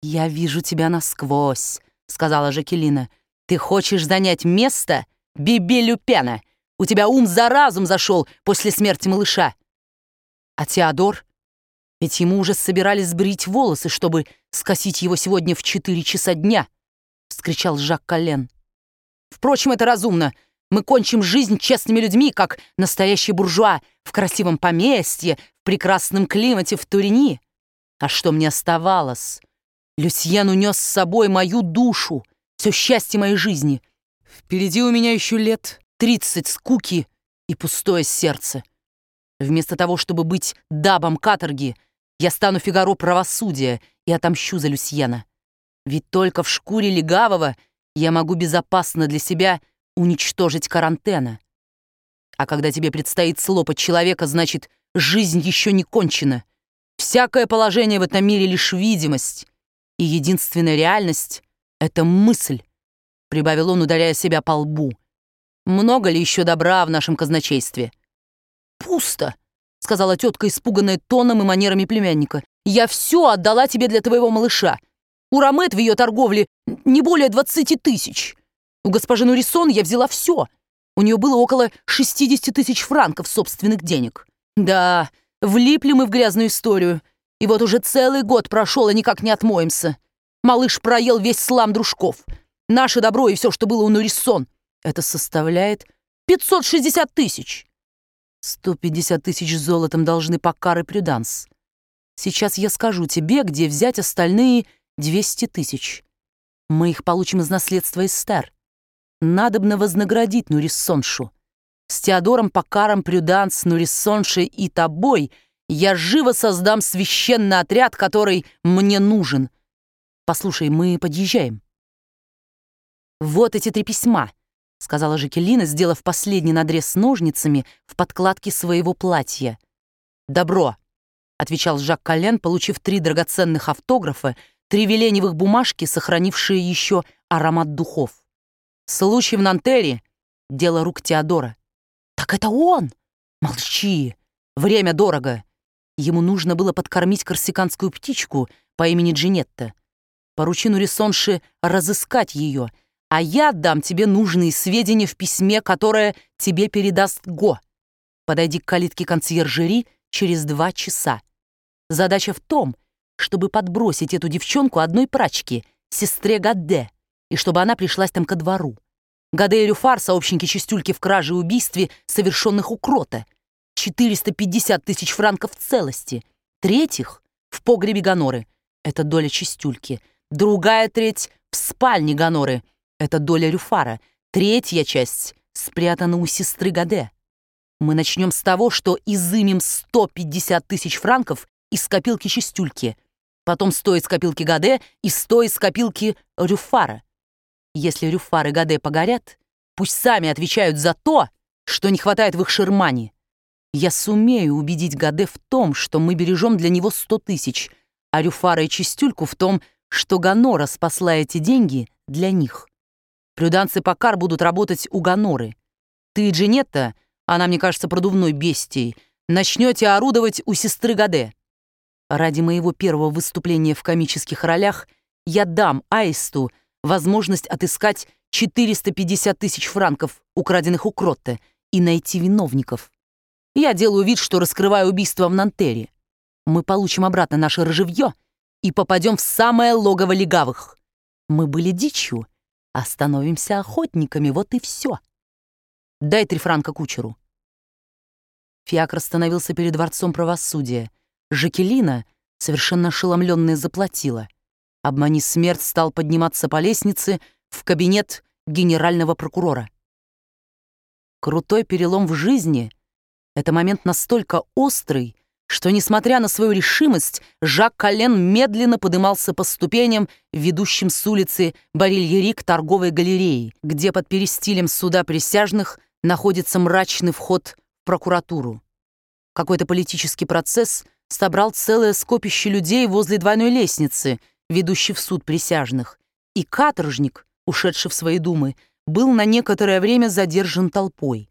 «Я вижу тебя насквозь», — сказала Жакелина. «Ты хочешь занять место Биби Люпена? У тебя ум за разум зашел после смерти малыша». «А Теодор? Ведь ему уже собирались сбрить волосы, чтобы скосить его сегодня в 4 часа дня», — вскричал Жак Коллен. «Впрочем, это разумно. Мы кончим жизнь честными людьми, как настоящие буржуа, в красивом поместье, в прекрасном климате в Турини. А что мне оставалось? Люсьен унес с собой мою душу, все счастье моей жизни. Впереди у меня еще лет 30 скуки и пустое сердце. Вместо того, чтобы быть дабом каторги, я стану Фигаро правосудия и отомщу за Люсьена. Ведь только в шкуре легавого я могу безопасно для себя уничтожить Карантена. А когда тебе предстоит слопать человека, значит, жизнь еще не кончена. Всякое положение в этом мире лишь видимость, и единственная реальность — это мысль», — прибавил он, ударяя себя по лбу. «Много ли еще добра в нашем казначействе?» «Пусто», — сказала тетка, испуганная тоном и манерами племянника. «Я все отдала тебе для твоего малыша. У Ромет в ее торговле не более 20 тысяч. У госпожи Нурисон я взяла все. У нее было около 60 тысяч франков собственных денег. Да, влипли мы в грязную историю. И вот уже целый год прошел, и никак не отмоемся. Малыш проел весь слам дружков. Наше добро и все, что было у Нурисон. Это составляет 560 тысяч. 150 тысяч золотом должны Паккар и Прюданс. Сейчас я скажу тебе, где взять остальные 200 тысяч. Мы их получим из наследства Эстер. Надобно вознаградить Нуриссоншу. С Теодором, Паккаром, Прюданс, Нуриссоншей и тобой я живо создам священный отряд, который мне нужен. Послушай, мы подъезжаем». «Вот эти 3 письма», — сказала Жакелина, сделав последний надрез ножницами в подкладке своего платья. «Добро», — отвечал Жак Коллен, получив 3 драгоценных автографа, 3 веленевых бумажки, сохранившие еще аромат духов. «Случай в Нантере — дело рук Теодора». «Так это он!» «Молчи! Время дорого!» Ему нужно было подкормить корсиканскую птичку по имени Джинетта. Поручи Нуриссонше разыскать ее, а я дам тебе нужные сведения в письме, которое тебе передаст Го. Подойди к калитке консьержери через 2 часа. Задача в том, чтобы подбросить эту девчонку одной прачке, сестре Гаде, и чтобы она пришлась там ко двору. Гаде и Рюфар — сообщники Чистюльки в краже и убийстве, совершенных у Крота. 450 тысяч франков в целости. Третьих в погребе Гоноры — это доля Чистюльки. Другая треть в спальне Гоноры — это доля Рюфара. Третья часть спрятана у сестры Гаде. Мы начнем с того, что изымем 150 тысяч франков из копилки Чистюльки, потом 100 из копилки Гаде и 100 из копилки Рюфара. Если Рюфар и Гаде погорят, пусть сами отвечают за то, что не хватает в их шермане. Я сумею убедить Гаде в том, что мы бережем для него 100 тысяч, а Рюфара и Чистюльку в том, что Гонора спасла эти деньги для них. Прюданс и Паккар будут работать у Гоноры. Ты и Джинетта, она, мне кажется, продувной бестией, начнете орудовать у сестры Гаде. Ради моего первого выступления в комических ролях я дам Аисту возможность отыскать 450 тысяч франков, украденных у Кротте, и найти виновников. Я делаю вид, что раскрываю убийство в Нантере. Мы получим обратно наше ржевье и попадем в самое логово легавых. Мы были дичью, а становимся охотниками, вот и все. Дай 3 франка кучеру». Фиакр остановился перед дворцом правосудия. Жакелина, совершенно ошеломленная, заплатила. Обмани смерть стал подниматься по лестнице в кабинет генерального прокурора. Крутой перелом в жизни — это момент настолько острый, что, несмотря на свою решимость, Жак Коллен медленно подымался по ступеням, ведущим с улицы Барильери к торговой галерее, где под перистилем суда присяжных находится мрачный вход в прокуратуру. Какой-то политический процесс собрал целое скопище людей возле двойной лестницы, ведущей в суд присяжных, и каторжник, ушедший в свои думы, был на некоторое время задержан толпой.